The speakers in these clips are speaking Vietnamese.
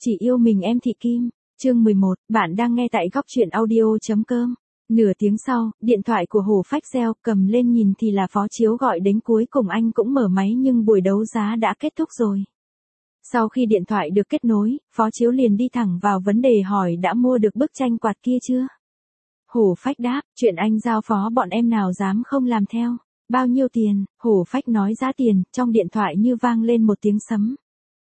Chỉ yêu mình em Thị Kim, chương 11, bạn đang nghe tại góc truyện audio.com. Nửa tiếng sau, điện thoại của Hồ Phách reo, cầm lên nhìn thì là Phó Chiếu gọi đến, cuối cùng anh cũng mở máy nhưng buổi đấu giá đã kết thúc rồi. Sau khi điện thoại được kết nối, Phó Chiếu liền đi thẳng vào vấn đề hỏi đã mua được bức tranh quạt kia chưa? Hồ Phách đáp, chuyện anh giao phó bọn em nào dám không làm theo. Bao nhiêu tiền? Hồ Phách nói giá tiền, trong điện thoại như vang lên một tiếng sấm.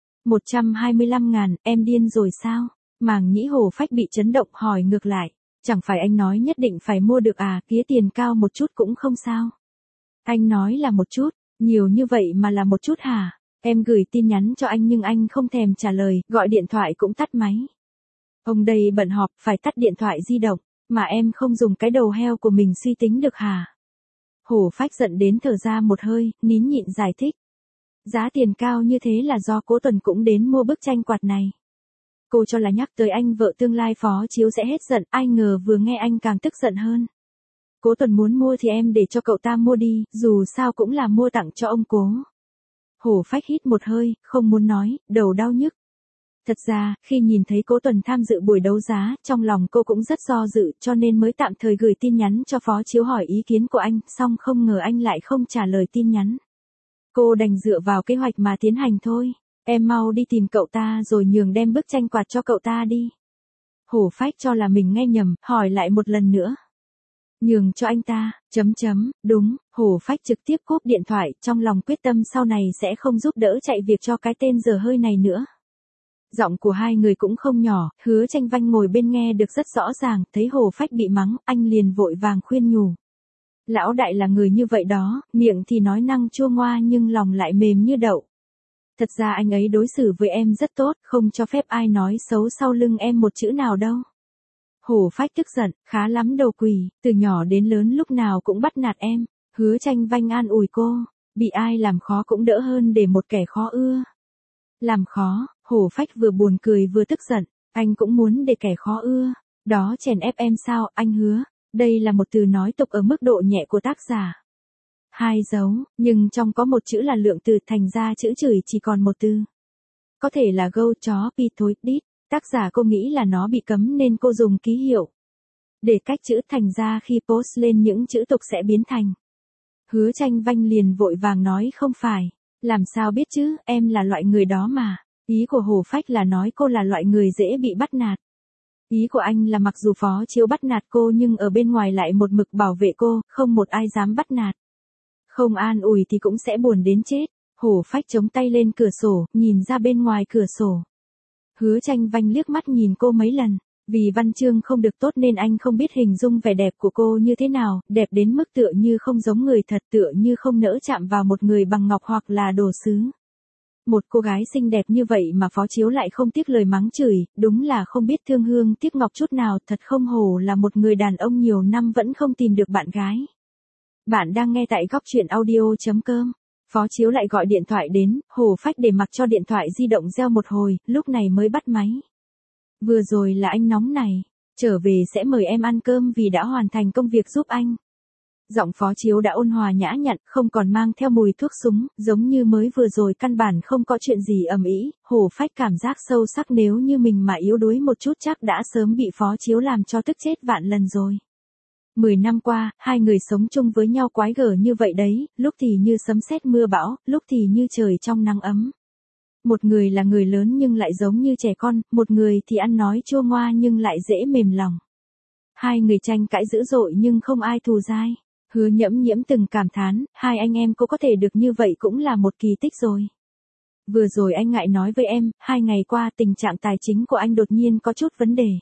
125.000, em điên rồi sao? Màng nhĩ Hồ Phách bị chấn động, hỏi ngược lại. Chẳng phải anh nói nhất định phải mua được à, kia tiền cao một chút cũng không sao. Anh nói là một chút, nhiều như vậy mà là một chút hả? Em gửi tin nhắn cho anh nhưng anh không thèm trả lời, gọi điện thoại cũng tắt máy. Ông đây bận họp, phải tắt điện thoại di động, mà em không dùng cái đầu heo của mình suy tính được hả? Hồ Phách giận đến thở ra một hơi, nín nhịn giải thích. Giá tiền cao như thế là do Cố Tuần cũng đến mua bức tranh quạt này. Cô cho là nhắc tới anh vợ tương lai Phó Chiếu sẽ hết giận, ai ngờ vừa nghe anh càng tức giận hơn. Cố Tuần muốn mua thì em để cho cậu ta mua đi, dù sao cũng là mua tặng cho ông Cố. Hồ Phách hít một hơi, không muốn nói, đầu đau nhức. Thật ra, khi nhìn thấy Cố Tuần tham dự buổi đấu giá, trong lòng cô cũng rất do dự, cho nên mới tạm thời gửi tin nhắn cho Phó Chiếu hỏi ý kiến của anh, song không ngờ anh lại không trả lời tin nhắn. Cô đành dựa vào kế hoạch mà tiến hành thôi. Em mau đi tìm cậu ta rồi nhường đem bức tranh quạt cho cậu ta đi. Hồ Phách cho là mình nghe nhầm, hỏi lại một lần nữa. Nhường cho anh ta, đúng, Hồ Phách trực tiếp cúp điện thoại, trong lòng quyết tâm sau này sẽ không giúp đỡ chạy việc cho cái tên dở hơi này nữa. Giọng của hai người cũng không nhỏ, Hứa Tranh Vanh ngồi bên nghe được rất rõ ràng, thấy Hồ Phách bị mắng, anh liền vội vàng khuyên nhủ. Lão đại là người như vậy đó, miệng thì nói năng chua ngoa nhưng lòng lại mềm như đậu. Thật ra anh ấy đối xử với em rất tốt, không cho phép ai nói xấu sau lưng em một chữ nào đâu. Hồ Phách tức giận, khá lắm đầu quỷ, từ nhỏ đến lớn lúc nào cũng bắt nạt em. Hứa Tranh Vanh an ủi cô, bị ai làm khó cũng đỡ hơn để một kẻ khó ưa. Làm khó, Hồ Phách vừa buồn cười vừa tức giận, anh cũng muốn để kẻ khó ưa. Đó chèn ép em sao, anh Hứa, đây là một từ nói tục ở mức độ nhẹ của tác giả. 2 dấu, nhưng trong có một chữ là lượng từ, thành ra chữ chửi chỉ còn một từ. Có thể là gâu, chó, pi, thối, đít, tác giả cô nghĩ là nó bị cấm nên cô dùng ký hiệu. Để cách chữ, thành ra khi post lên những chữ tục sẽ biến thành. Hứa Tranh Vanh liền vội vàng nói không phải, làm sao biết chứ, em là loại người đó mà. Ý của Hồ Phách là nói cô là loại người dễ bị bắt nạt. Ý của anh là mặc dù Phó Chiếu bắt nạt cô nhưng ở bên ngoài lại một mực bảo vệ cô, không một ai dám bắt nạt. Không an ủi thì cũng sẽ buồn đến chết. Hồ Phách chống tay lên cửa sổ, nhìn ra bên ngoài cửa sổ. Hứa Tranh Vanh liếc mắt nhìn cô mấy lần. Vì văn chương không được tốt nên anh không biết hình dung vẻ đẹp của cô như thế nào, đẹp đến mức tựa như không giống người thật, tựa như không nỡ chạm vào một người bằng ngọc hoặc là đồ sứ. Một cô gái xinh đẹp như vậy mà Phó Chiếu lại không tiếc lời mắng chửi, đúng là không biết thương hương tiếc ngọc chút nào, thật không hổ là một người đàn ông nhiều năm vẫn không tìm được bạn gái. Bạn đang nghe tại góc truyện audio.com. Phó Chiếu lại gọi điện thoại đến, Hồ Phách để mặc cho điện thoại di động reo một hồi, lúc này mới bắt máy. Vừa rồi là anh nóng này, trở về sẽ mời em ăn cơm vì đã hoàn thành công việc giúp anh. Giọng Phó Chiếu đã ôn hòa nhã nhặn, không còn mang theo mùi thuốc súng, giống như mới vừa rồi căn bản không có chuyện gì ầm ĩ. Hồ Phách cảm giác sâu sắc nếu như mình mà yếu đuối một chút chắc đã sớm bị Phó Chiếu làm cho tức chết vạn lần rồi. 10 năm qua, hai người sống chung với nhau quái gở như vậy đấy, lúc thì như sấm sét mưa bão, lúc thì như trời trong nắng ấm. Một người là người lớn nhưng lại giống như trẻ con, một người thì ăn nói chua ngoa nhưng lại dễ mềm lòng. Hai người tranh cãi dữ dội nhưng không ai thù dai. Hứa Nhẫm Nhiễm từng cảm thán, hai anh em cô có thể được như vậy cũng là một kỳ tích rồi. Vừa rồi anh ngại nói với em, 2 ngày qua tình trạng tài chính của anh đột nhiên có chút vấn đề.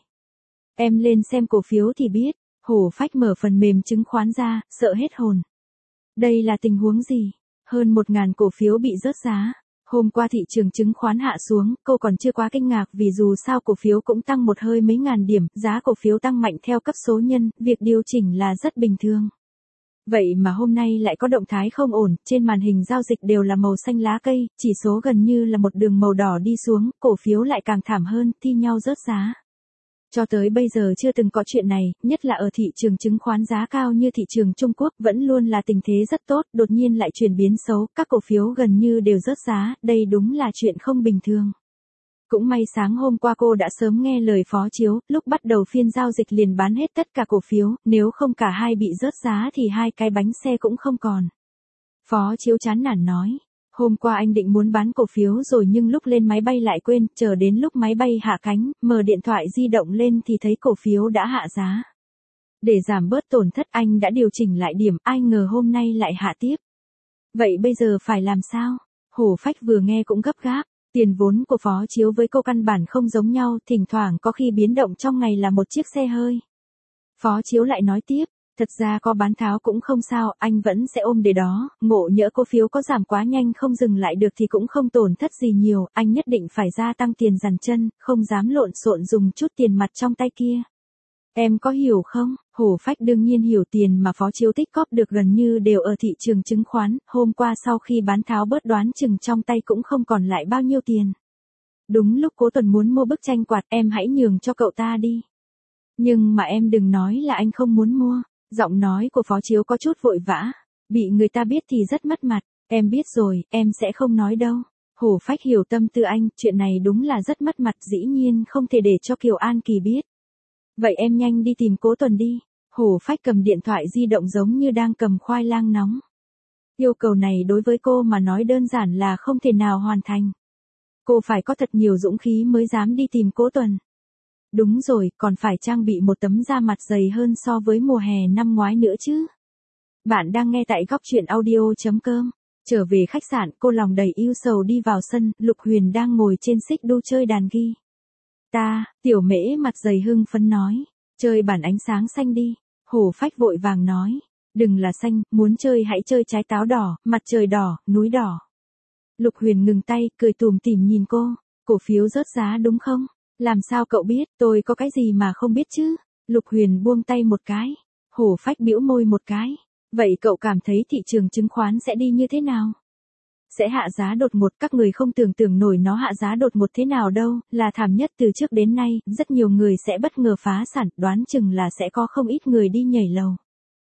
Em lên xem cổ phiếu thì biết. Hồ Phách mở phần mềm chứng khoán ra, sợ hết hồn. Đây là tình huống gì? Hơn 1.000 cổ phiếu bị rớt giá. Hôm qua thị trường chứng khoán hạ xuống, cô còn chưa quá kinh ngạc vì dù sao cổ phiếu cũng tăng một hơi mấy ngàn điểm, giá cổ phiếu tăng mạnh theo cấp số nhân, việc điều chỉnh là rất bình thường. Vậy mà hôm nay lại có động thái không ổn, trên màn hình giao dịch đều là màu xanh lá cây, chỉ số gần như là một đường màu đỏ đi xuống, cổ phiếu lại càng thảm hơn, thi nhau rớt giá. Cho tới bây giờ chưa từng có chuyện này, nhất là ở thị trường chứng khoán giá cao như thị trường Trung Quốc vẫn luôn là tình thế rất tốt, đột nhiên lại chuyển biến xấu, các cổ phiếu gần như đều rớt giá, đây đúng là chuyện không bình thường. Cũng may sáng hôm qua cô đã sớm nghe lời Phó Chiếu, lúc bắt đầu phiên giao dịch liền bán hết tất cả cổ phiếu, nếu không cả hai bị rớt giá thì hai cái bánh xe cũng không còn. Phó Chiếu chán nản nói, hôm qua anh định muốn bán cổ phiếu rồi nhưng lúc lên máy bay lại quên, chờ đến lúc máy bay hạ cánh, mở điện thoại di động lên thì thấy cổ phiếu đã hạ giá. Để giảm bớt tổn thất anh đã điều chỉnh lại điểm, ai ngờ hôm nay lại hạ tiếp. Vậy bây giờ phải làm sao? Hổ Phách vừa nghe cũng gấp gáp. Tiền vốn của Phó Chiếu với cô căn bản không giống nhau, thỉnh thoảng có khi biến động trong ngày là một chiếc xe hơi. Phó Chiếu lại nói tiếp, thật ra có bán tháo cũng không sao, anh vẫn sẽ ôm để đó, ngộ nhỡ cổ phiếu có giảm quá nhanh không dừng lại được thì cũng không tổn thất gì nhiều, anh nhất định phải gia tăng tiền dàn chân, không dám lộn xộn dùng chút tiền mặt trong tay kia. Em có hiểu không? Hổ Phách đương nhiên hiểu, tiền mà Phó Chiếu tích cóp được gần như đều ở thị trường chứng khoán, hôm qua sau khi bán tháo bớt đoán chừng trong tay cũng không còn lại bao nhiêu tiền. Đúng lúc Cố Tuần muốn mua bức tranh quạt, em hãy nhường cho cậu ta đi. Nhưng mà em đừng nói là anh không muốn mua. Giọng nói của Phó Chiếu có chút vội vã, bị người ta biết thì rất mất mặt, em biết rồi, em sẽ không nói đâu. Hổ Phách hiểu tâm tư anh, chuyện này đúng là rất mất mặt, dĩ nhiên không thể để cho Kiều An Kỳ biết. Vậy em nhanh đi tìm Cố Tuần đi. Hổ Phách cầm điện thoại di động giống như đang cầm khoai lang nóng. Yêu cầu này đối với cô mà nói đơn giản là không thể nào hoàn thành. Cô phải có thật nhiều dũng khí mới dám đi tìm Cố Tuần. Đúng rồi, còn phải trang bị một tấm da mặt dày hơn so với mùa hè năm ngoái nữa chứ. Bạn đang nghe tại góc truyện audio.com. Trở về khách sạn, cô lòng đầy ưu sầu đi vào sân, Lục Huyền đang ngồi trên xích đu chơi đàn ghi. Tiểu Mễ mặt dày hưng phấn nói, chơi bản ánh sáng xanh đi. Hổ Phách vội vàng nói, đừng là xanh, muốn chơi hãy chơi trái táo đỏ, mặt trời đỏ, núi đỏ. Lục Huyền ngừng tay, cười tủm tỉm nhìn cô, cổ phiếu rớt giá đúng không? Làm sao cậu biết, tôi có cái gì mà không biết chứ? Lục Huyền buông tay một cái, Hổ Phách bĩu môi một cái, vậy cậu cảm thấy thị trường chứng khoán sẽ đi như thế nào? Sẽ hạ giá đột ngột, các người không tưởng tượng nổi nó hạ giá đột ngột thế nào đâu, là thảm nhất từ trước đến nay, rất nhiều người sẽ bất ngờ phá sản, đoán chừng là sẽ có không ít người đi nhảy lầu.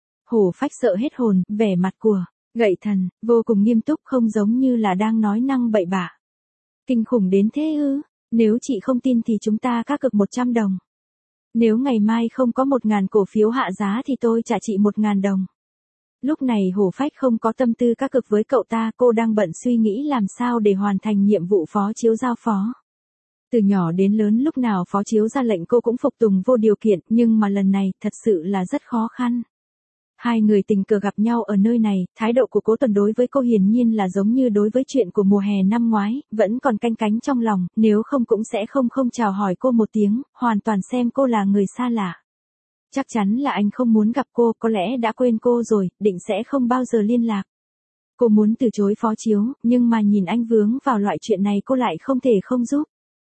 Hổ Phách sợ hết hồn, vẻ mặt của Gậy Thần vô cùng nghiêm túc, không giống như là đang nói năng bậy bạ. Kinh khủng đến thế ư? Nếu chị không tin thì chúng ta cá cược 100 đồng. Nếu ngày mai không có 1.000 cổ phiếu hạ giá thì tôi trả chị 1.000 đồng. Lúc này Hổ Phách không có tâm tư cá cược với cậu ta, cô đang bận suy nghĩ làm sao để hoàn thành nhiệm vụ Phó Chiếu giao phó. Từ nhỏ đến lớn lúc nào Phó Chiếu ra lệnh cô cũng phục tùng vô điều kiện, nhưng mà lần này thật sự là rất khó khăn. Hai người tình cờ gặp nhau ở nơi này, thái độ của Cố Tuần đối với cô hiển nhiên là giống như đối với chuyện của mùa hè năm ngoái, vẫn còn canh cánh trong lòng, nếu không cũng sẽ không chào hỏi cô một tiếng, hoàn toàn xem cô là người xa lạ. Chắc chắn là anh không muốn gặp cô, có lẽ đã quên cô rồi, định sẽ không bao giờ liên lạc. Cô muốn từ chối Phó Chiếu, nhưng mà nhìn anh vướng vào loại chuyện này cô lại không thể không giúp.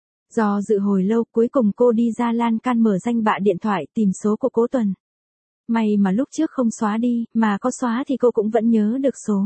Do dự hồi lâu, cuối cùng cô đi ra lan can mở danh bạ điện thoại tìm số của Cố Tuần. May mà lúc trước không xóa đi, mà có xóa thì cô cũng vẫn nhớ được số.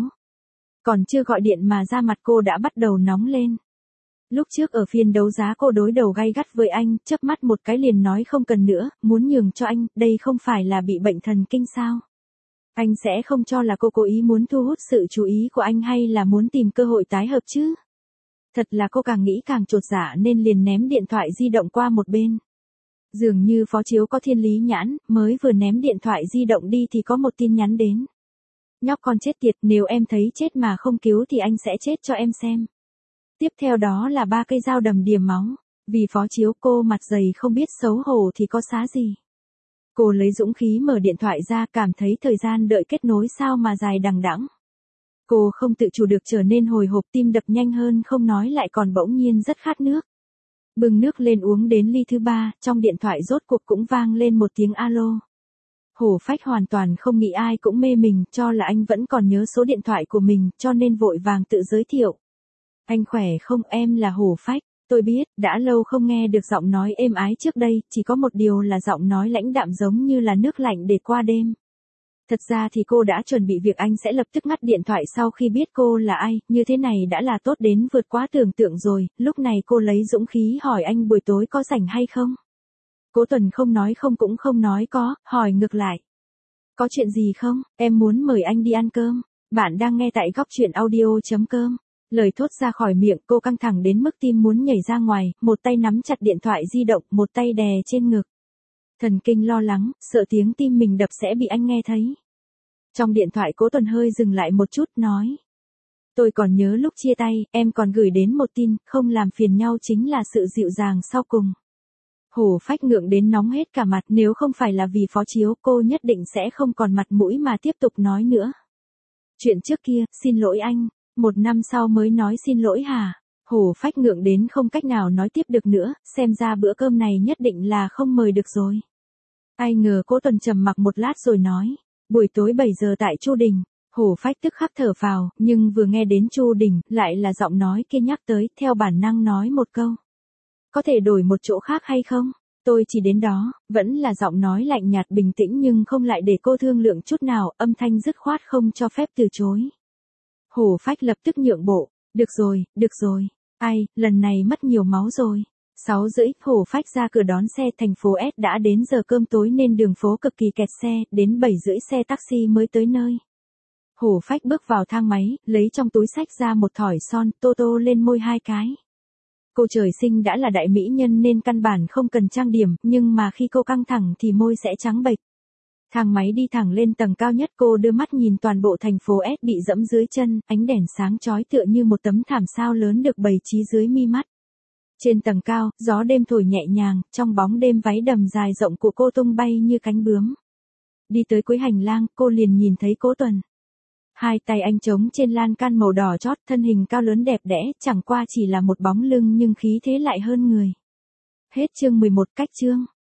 Còn chưa gọi điện mà da mặt cô đã bắt đầu nóng lên. Lúc trước ở phiên đấu giá cô đối đầu gay gắt với anh, chớp mắt một cái liền nói không cần nữa, muốn nhường cho anh, đây không phải là bị bệnh thần kinh sao? Anh sẽ không cho là cô cố ý muốn thu hút sự chú ý của anh hay là muốn tìm cơ hội tái hợp chứ? Thật là cô càng nghĩ càng chột dạ nên liền ném điện thoại di động qua một bên. Dường như Phó Chiếu có thiên lý nhãn, mới vừa ném điện thoại di động đi thì có một tin nhắn đến. Nhóc con chết tiệt, nếu em thấy chết mà không cứu thì anh sẽ chết cho em xem. Tiếp theo đó là 3 cây dao đầm đìa máu. Vì Phó Chiếu cô mặt dày không biết xấu hổ thì có xá gì. Cô lấy dũng khí mở điện thoại ra, cảm thấy thời gian đợi kết nối sao mà dài đằng đẵng. Cô không tự chủ được trở nên hồi hộp, tim đập nhanh hơn không nói lại còn bỗng nhiên rất khát nước. Bưng nước lên uống đến ly thứ 3, trong điện thoại rốt cuộc cũng vang lên một tiếng alo. Hổ Phách hoàn toàn không nghĩ ai cũng mê mình, cho là anh vẫn còn nhớ số điện thoại của mình, cho nên vội vàng tự giới thiệu. Anh khỏe không, em là Hổ Phách, tôi biết, đã lâu không nghe được giọng nói êm ái trước đây, chỉ có một điều là giọng nói lãnh đạm giống như là nước lạnh để qua đêm. Thật ra thì cô đã chuẩn bị việc anh sẽ lập tức ngắt điện thoại sau khi biết cô là ai, như thế này đã là tốt đến vượt quá tưởng tượng rồi, lúc này cô lấy dũng khí hỏi anh buổi tối có rảnh hay không. Cố Tuần không nói không cũng không nói có, hỏi ngược lại. Có chuyện gì không, em muốn mời anh đi ăn cơm. Bạn đang nghe tại góc truyện audio.com. Lời thốt ra khỏi miệng cô căng thẳng đến mức tim muốn nhảy ra ngoài, một tay nắm chặt điện thoại di động, một tay đè trên ngực. Thần kinh lo lắng, sợ tiếng tim mình đập sẽ bị anh nghe thấy. Trong điện thoại Cố Tuần hơi dừng lại một chút, nói. Tôi còn nhớ lúc chia tay, em còn gửi đến một tin, không làm phiền nhau chính là sự dịu dàng sau cùng. Hổ Phách ngượng đến nóng hết cả mặt, nếu không phải là vì Phó Chiếu, cô nhất định sẽ không còn mặt mũi mà tiếp tục nói nữa. Chuyện trước kia, xin lỗi anh, 1 năm sau mới nói xin lỗi hả? Hổ Phách ngượng đến không cách nào nói tiếp được nữa, xem ra bữa cơm này nhất định là không mời được rồi. Ai ngờ Cố Tuần trầm mặc một lát rồi nói, buổi tối 7 giờ tại Chu Đình. Hổ Phách tức khắc thở phào, nhưng vừa nghe đến Chu Đình, lại là giọng nói kia nhắc tới, theo bản năng nói một câu. Có thể đổi một chỗ khác hay không? Tôi chỉ đến đó, vẫn là giọng nói lạnh nhạt bình tĩnh nhưng không lại để cô thương lượng chút nào, âm thanh dứt khoát không cho phép từ chối. Hổ Phách lập tức nhượng bộ, được rồi, ai, lần này mất nhiều máu rồi. 6:30, Hổ Phách ra cửa đón xe, thành phố S đã đến giờ cơm tối nên đường phố cực kỳ kẹt xe, đến 7:30 xe taxi mới tới nơi. Hổ Phách bước vào thang máy, lấy trong túi xách ra một thỏi son, tô tô lên môi 2 cái. Cô trời sinh đã là đại mỹ nhân nên căn bản không cần trang điểm, nhưng mà khi cô căng thẳng thì môi sẽ trắng bệch. Thang máy đi thẳng lên tầng cao nhất, cô đưa mắt nhìn toàn bộ thành phố S bị dẫm dưới chân, ánh đèn sáng chói tựa như một tấm thảm sao lớn được bày trí dưới mi mắt. Trên tầng cao, gió đêm thổi nhẹ nhàng, trong bóng đêm váy đầm dài rộng của cô tung bay như cánh bướm. Đi tới cuối hành lang, cô liền nhìn thấy Cố Tuần. 2 tay anh trống trên lan can màu đỏ chót, thân hình cao lớn đẹp đẽ, chẳng qua chỉ là một bóng lưng nhưng khí thế lại hơn người. Hết chương 11, cách chương.